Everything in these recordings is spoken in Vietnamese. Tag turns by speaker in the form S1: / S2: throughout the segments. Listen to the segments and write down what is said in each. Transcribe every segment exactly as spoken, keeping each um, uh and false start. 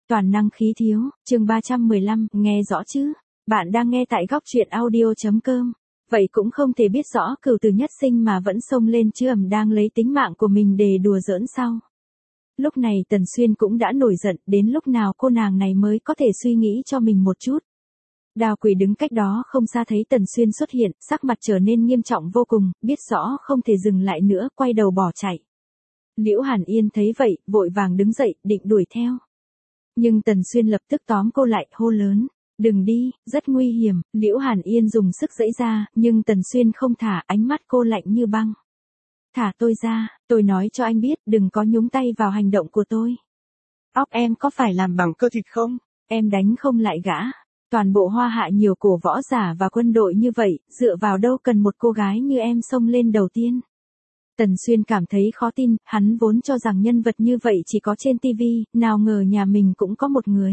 S1: Toàn năng khí thiếu, chương ba trăm mười lăm, nghe rõ chứ? Bạn đang nghe tại góc truyện audio chấm com. Vậy cũng không thể biết rõ cửu từ nhất sinh mà vẫn xông lên chứ ầm đang lấy tính mạng của mình để đùa giỡn sao? Lúc này Tần Xuyên cũng đã nổi giận, đến lúc nào cô nàng này mới có thể suy nghĩ cho mình một chút. Đào Quỷ đứng cách đó không xa thấy Tần Xuyên xuất hiện, sắc mặt trở nên nghiêm trọng vô cùng, biết rõ không thể dừng lại nữa, quay đầu bỏ chạy. Liễu Hàn Yên thấy vậy, vội vàng đứng dậy, định đuổi theo. Nhưng Tần Xuyên lập tức tóm cô lại, hô lớn, đừng đi, rất nguy hiểm. Liễu Hàn Yên dùng sức giãy ra, nhưng Tần Xuyên không thả, ánh mắt cô lạnh như băng. Thả tôi ra, tôi nói cho anh biết, đừng có nhúng tay vào hành động của tôi. Óc em có phải làm bằng cơ thịt không? Em đánh không lại gã. Toàn bộ Hoa Hạ nhiều cổ võ giả và quân đội như vậy, dựa vào đâu cần một cô gái như em xông lên đầu tiên. Tần Xuyên cảm thấy khó tin, hắn vốn cho rằng nhân vật như vậy chỉ có trên tivi, nào ngờ nhà mình cũng có một người.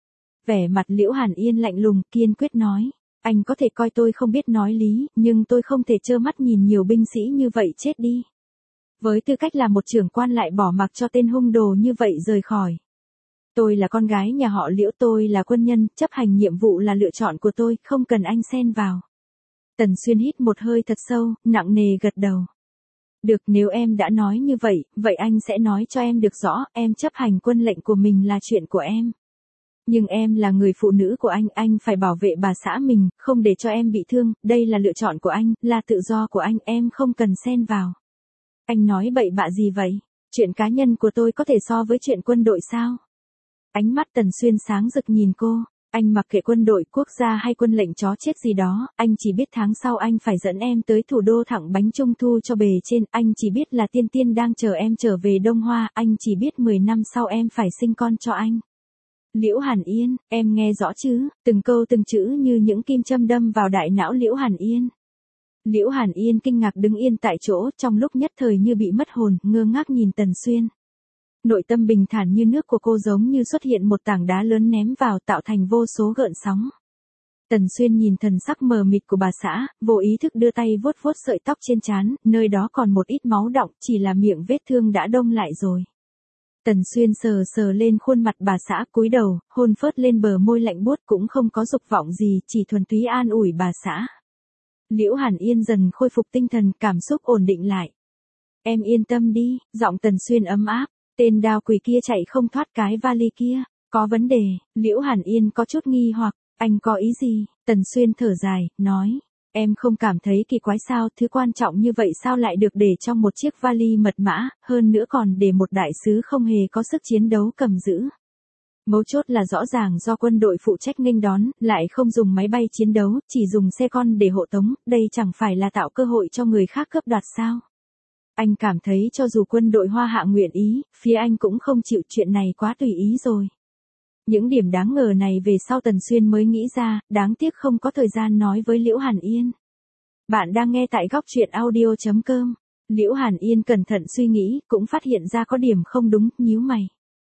S1: Vẻ mặt Liễu Hàn Yên lạnh lùng, kiên quyết nói, anh có thể coi tôi không biết nói lý, nhưng tôi không thể trơ mắt nhìn nhiều binh sĩ như vậy chết đi. Với tư cách là một trưởng quan lại bỏ mặc cho tên hung đồ như vậy rời khỏi. Tôi là con gái nhà họ Liễu, tôi là quân nhân, chấp hành nhiệm vụ là lựa chọn của tôi, không cần anh xen vào. Tần Xuyên hít một hơi thật sâu, nặng nề gật đầu. Được, nếu em đã nói như vậy, vậy anh sẽ nói cho em được rõ, em chấp hành quân lệnh của mình là chuyện của em. Nhưng em là người phụ nữ của anh, anh phải bảo vệ bà xã mình, không để cho em bị thương, đây là lựa chọn của anh, là tự do của anh, em không cần xen vào. Anh nói bậy bạ gì vậy? Chuyện cá nhân của tôi có thể so với chuyện quân đội sao? Ánh mắt Tần Xuyên sáng rực nhìn cô. Anh mặc kệ quân đội, quốc gia hay quân lệnh chó chết gì đó, anh chỉ biết tháng sau anh phải dẫn em tới thủ đô thẳng bánh trung thu cho bề trên, anh chỉ biết là tiên tiên đang chờ em trở về Đông Hoa, anh chỉ biết mười năm sau em phải sinh con cho anh. Liễu Hàn Yên, em nghe rõ chứ? Từng câu từng chữ như những kim châm đâm vào đại não Liễu Hàn Yên. Liễu Hàn Yên kinh ngạc đứng yên tại chỗ, trong lúc nhất thời như bị mất hồn, ngơ ngác nhìn Tần Xuyên. Nội tâm bình thản như nước của cô giống như xuất hiện một tảng đá lớn ném vào, tạo thành vô số gợn sóng. Tần Xuyên nhìn thần sắc mờ mịt của bà xã, vô ý thức đưa tay vuốt vuốt sợi tóc trên trán, nơi đó còn một ít máu đọng, chỉ là miệng vết thương đã đông lại rồi. Tần Xuyên sờ sờ lên khuôn mặt bà xã, cúi đầu, hôn phớt lên bờ môi lạnh buốt, cũng không có dục vọng gì, chỉ thuần túy an ủi bà xã. Liễu Hàn Yên dần khôi phục tinh thần, cảm xúc ổn định lại. Em yên tâm đi, giọng Tần Xuyên ấm áp. Tên Đào Quỷ kia chạy không thoát cái vali kia, có vấn đề. Liễu Hàn Yên có chút nghi hoặc, anh có ý gì? Tần Xuyên thở dài, nói, em không cảm thấy kỳ quái sao, thứ quan trọng như vậy sao lại được để trong một chiếc vali mật mã, hơn nữa còn để một đại sứ không hề có sức chiến đấu cầm giữ. Mấu chốt là rõ ràng do quân đội phụ trách nghênh đón, lại không dùng máy bay chiến đấu, chỉ dùng xe con để hộ tống, đây chẳng phải là tạo cơ hội cho người khác cướp đoạt sao? Anh cảm thấy cho dù quân đội Hoa Hạ nguyện ý, phía anh cũng không chịu, chuyện này quá tùy ý rồi. Những điểm đáng ngờ này về sau Tần Xuyên mới nghĩ ra, đáng tiếc không có thời gian nói với Liễu Hàn Yên. Bạn đang nghe tại góc truyện audio chấm com. Liễu Hàn Yên cẩn thận suy nghĩ, cũng phát hiện ra có điểm không đúng, nhíu mày.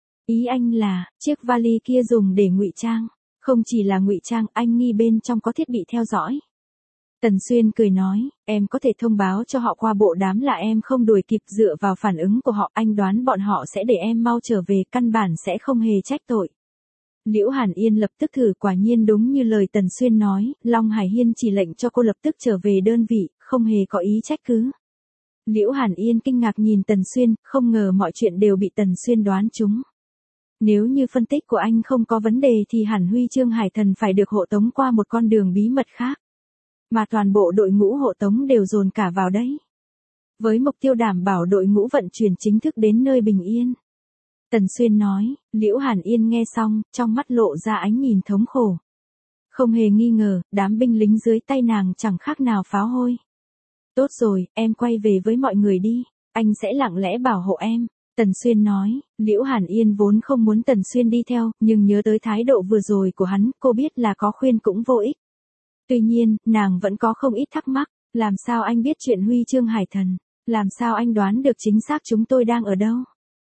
S1: Ý anh là, chiếc vali kia dùng để ngụy trang. Không chỉ là ngụy trang, anh nghi bên trong có thiết bị theo dõi. Tần Xuyên cười nói, em có thể thông báo cho họ qua bộ đàm là em không đuổi kịp, dựa vào phản ứng của họ, anh đoán bọn họ sẽ để em mau trở về, căn bản sẽ không hề trách tội. Liễu Hàn Yên lập tức thử, quả nhiên đúng như lời Tần Xuyên nói, Long Hải Hiên chỉ lệnh cho cô lập tức trở về đơn vị, không hề có ý trách cứ. Liễu Hàn Yên kinh ngạc nhìn Tần Xuyên, không ngờ mọi chuyện đều bị Tần Xuyên đoán trúng. Nếu như phân tích của anh không có vấn đề thì hẳn Huy Chương Hải Thần phải được hộ tống qua một con đường bí mật khác. Mà toàn bộ đội ngũ hộ tống đều dồn cả vào đấy. Với mục tiêu đảm bảo đội ngũ vận chuyển chính thức đến nơi bình yên. Tần Xuyên nói, Liễu Hàn Yên nghe xong, trong mắt lộ ra ánh nhìn thống khổ. Không hề nghi ngờ, đám binh lính dưới tay nàng chẳng khác nào pháo hôi. Tốt rồi, em quay về với mọi người đi, anh sẽ lặng lẽ bảo hộ em. Tần Xuyên nói, Liễu Hàn Yên vốn không muốn Tần Xuyên đi theo, nhưng nhớ tới thái độ vừa rồi của hắn, cô biết là có khuyên cũng vô ích. Tuy nhiên, nàng vẫn có không ít thắc mắc, làm sao anh biết chuyện Huy Chương Hải Thần, làm sao anh đoán được chính xác chúng tôi đang ở đâu?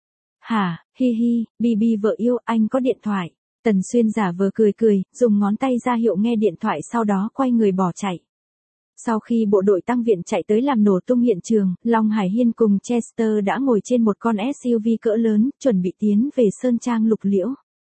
S1: Hả, hi hi, Bibi vợ yêu, anh có điện thoại. Tần Xuyên giả vờ cười cười, dùng ngón tay ra hiệu nghe điện thoại, sau đó quay người bỏ chạy. Sau khi bộ đội tăng viện chạy tới làm nổ tung hiện trường, Long Hải Hiên cùng Chester đã ngồi trên một con ét u vê cỡ lớn, chuẩn bị tiến về Sơn Trang Lục Liễu.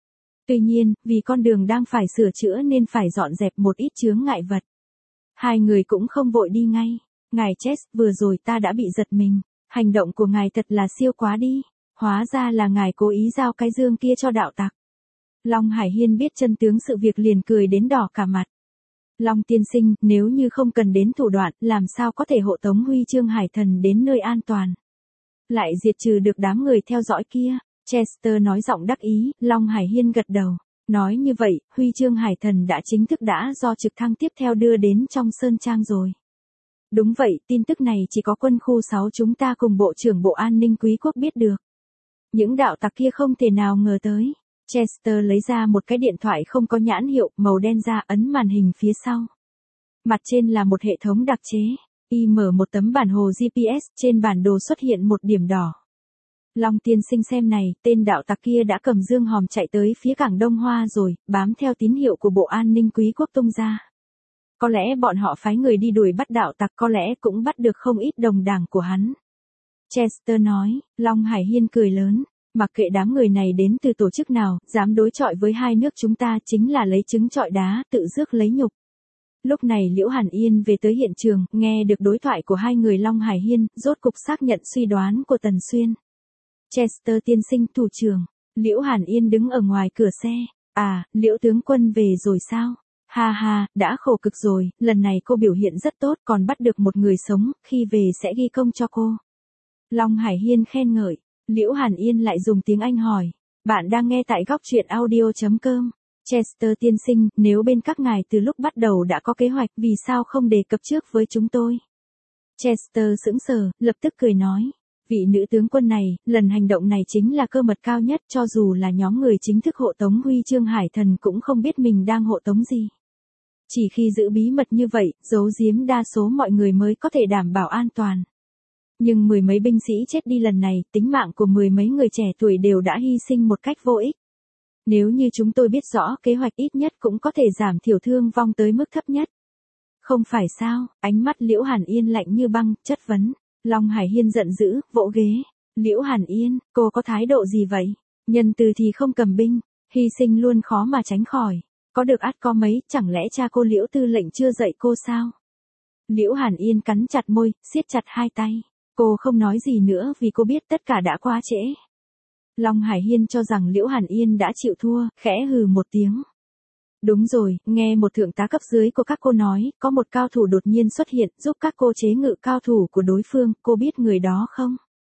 S1: Tuy nhiên, vì con đường đang phải sửa chữa nên phải dọn dẹp một ít chướng ngại vật. Hai người cũng không vội đi ngay. Ngài Chess, vừa rồi ta đã bị giật mình. Hành động của ngài thật là siêu quá đi. Hóa ra là ngài cố ý giao cái dương kia cho đạo tặc. Long Hải Hiên biết chân tướng sự việc liền cười đến đỏ cả mặt. Long tiên sinh, nếu như không cần đến thủ đoạn, làm sao có thể hộ tống huy chương hải thần đến nơi an toàn. Lại diệt trừ được đám người theo dõi kia. Chester nói giọng đắc ý, Long Hải Hiên gật đầu. Nói như vậy, huy chương hải thần đã chính thức đã do trực thăng tiếp theo đưa đến trong Sơn Trang rồi. Đúng vậy, tin tức này chỉ có quân khu sáu chúng ta cùng Bộ trưởng Bộ An ninh Quý quốc biết được. Những đạo tặc kia không thể nào ngờ tới. Chester lấy ra một cái điện thoại không có nhãn hiệu, màu đen ra, ấn màn hình phía sau. Mặt trên là một hệ thống đặc chế. Y mở một tấm bản hồ giê pê ét, trên bản đồ xuất hiện một điểm đỏ. Long tiên sinh xem này, tên đạo tặc kia đã cầm dương hòm chạy tới phía cảng Đông Hoa rồi, bám theo tín hiệu của Bộ An ninh Quý quốc tung ra. Có lẽ bọn họ phái người đi đuổi bắt đạo tặc, có lẽ cũng bắt được không ít đồng đảng của hắn. Chester nói. Long Hải Hiên cười lớn. Mặc kệ đám người này đến từ tổ chức nào, dám đối chọi với hai nước chúng ta chính là lấy trứng trọi đá, tự rước lấy nhục. Lúc này Liễu Hàn Yên về tới hiện trường, nghe được đối thoại của hai người Long Hải Hiên, rốt cục xác nhận suy đoán của Tần Xuyên. Chester tiên sinh, thủ trưởng. Liễu Hàn Yên đứng ở ngoài cửa xe. À, Liễu tướng quân về rồi sao? Ha ha, đã khổ cực rồi, lần này cô biểu hiện rất tốt, còn bắt được một người sống, khi về sẽ ghi công cho cô. Long Hải Hiên khen ngợi. Liễu Hàn Yên lại dùng tiếng Anh hỏi. Bạn đang nghe tại góc truyện audio chấm com. Chester tiên sinh, nếu bên các ngài từ lúc bắt đầu đã có kế hoạch, vì sao không đề cập trước với chúng tôi? Chester sững sờ, lập tức cười nói. Vị nữ tướng quân này, lần hành động này chính là cơ mật cao nhất, cho dù là nhóm người chính thức hộ tống huy chương hải thần cũng không biết mình đang hộ tống gì. Chỉ khi giữ bí mật như vậy, giấu giếm đa số mọi người mới có thể đảm bảo an toàn. Nhưng mười mấy binh sĩ chết đi lần này, tính mạng của mười mấy người trẻ tuổi đều đã hy sinh một cách vô ích. Nếu như chúng tôi biết rõ kế hoạch, ít nhất cũng có thể giảm thiểu thương vong tới mức thấp nhất. Không phải sao? Ánh mắt Liễu Hàn Yên lạnh như băng, chất vấn. Long Hải Hiên giận dữ, vỗ ghế. Liễu Hàn Yên, cô có thái độ gì vậy? Nhân từ thì không cầm binh, hy sinh luôn khó mà tránh khỏi. Có được ắt có mấy, chẳng lẽ cha cô Liễu tư lệnh chưa dạy cô sao? Liễu Hàn Yên cắn chặt môi, siết chặt hai tay. Cô không nói gì nữa vì cô biết tất cả đã quá trễ. Long Hải Hiên cho rằng Liễu Hàn Yên đã chịu thua, khẽ hừ một tiếng. Đúng rồi, nghe một thượng tá cấp dưới của các cô nói, có một cao thủ đột nhiên xuất hiện, giúp các cô chế ngự cao thủ của đối phương, cô biết người đó không?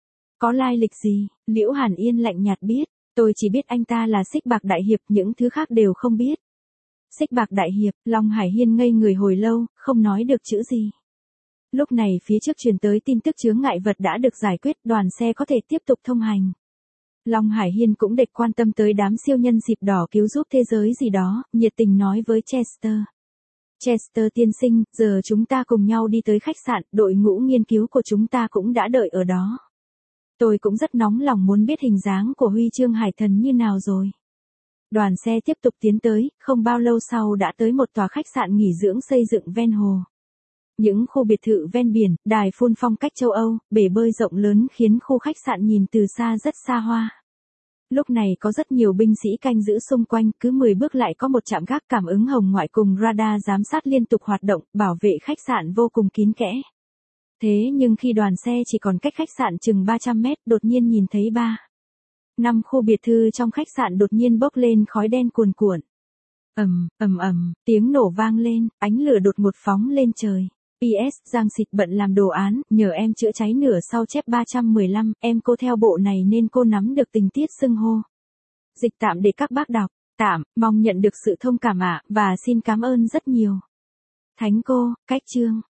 S1: Có lai lịch gì? Liễu Hàn Yên lạnh nhạt biết, tôi chỉ biết anh ta là Xích Bạc Đại Hiệp, những thứ khác đều không biết. Xích Bạc Đại Hiệp, Long Hải Hiên ngây người hồi lâu, không nói được chữ gì. Lúc này phía trước truyền tới tin tức chướng ngại vật đã được giải quyết, đoàn xe có thể tiếp tục thông hành. Long Hải Hiên cũng địch quan tâm tới đám siêu nhân dịp đỏ cứu giúp thế giới gì đó, nhiệt tình nói với Chester. Chester tiên sinh, giờ chúng ta cùng nhau đi tới khách sạn, đội ngũ nghiên cứu của chúng ta cũng đã đợi ở đó. Tôi cũng rất nóng lòng muốn biết hình dáng của huy chương hải thần như nào rồi. Đoàn xe tiếp tục tiến tới, không bao lâu sau đã tới một tòa khách sạn nghỉ dưỡng xây dựng ven hồ. Những khu biệt thự ven biển, đài phun phong cách châu Âu, bể bơi rộng lớn khiến khu khách sạn nhìn từ xa rất xa hoa. Lúc này có rất nhiều binh sĩ canh giữ xung quanh, cứ mười bước lại có một trạm gác cảm ứng hồng ngoại cùng radar giám sát liên tục hoạt động, bảo vệ khách sạn vô cùng kín kẽ. Thế nhưng khi đoàn xe chỉ còn cách khách sạn chừng ba trăm mét, đột nhiên nhìn thấy ba. Năm khu biệt thự trong khách sạn đột nhiên bốc lên khói đen cuồn cuộn. Ầm, ầm ầm, tiếng nổ vang lên, ánh lửa đột ngột phóng lên trời. pê ét Giang Xịt bận làm đồ án, nhờ em chữa cháy nửa sau chép ba trăm mười lăm, em cô theo bộ này nên cô nắm được tình tiết xưng hô. Dịch tạm để các bác đọc, tạm, mong nhận được sự thông cảm ạ, và xin cảm ơn rất nhiều. Thánh cô, cách chương.